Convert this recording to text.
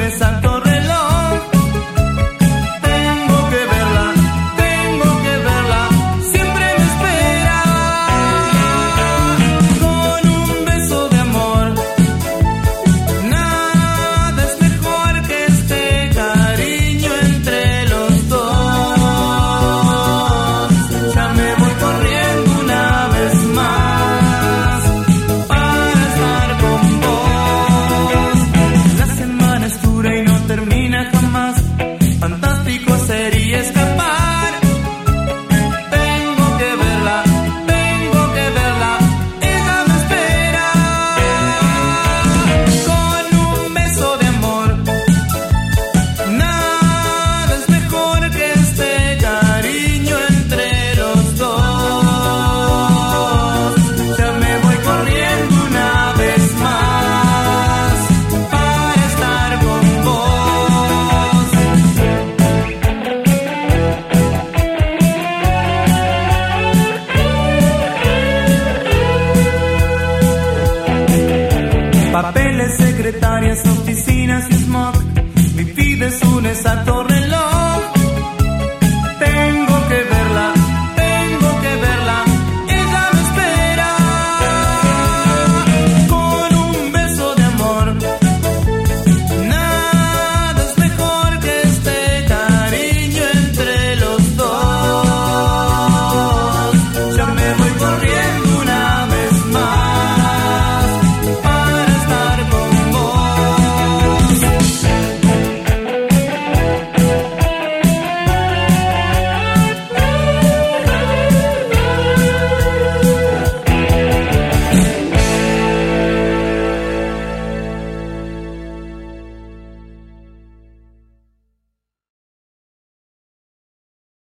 exacto reloj. Tengo que verla, siempre me espera. Con un beso de amor, nada es mejor que este cariño entre los dos. Ya me voy corriendo una vez más para estar con vos. La semana es dura y no termina jamás. Fantástico sería escapar. Tengo que verla, ella me espera. Con un beso de amor, nada es mejor que este cariño entre los dos. Ya me voy corriendo una vez más para estar con vos. Papeles, secretarias, oficinas y smog. Mi vida es un exacto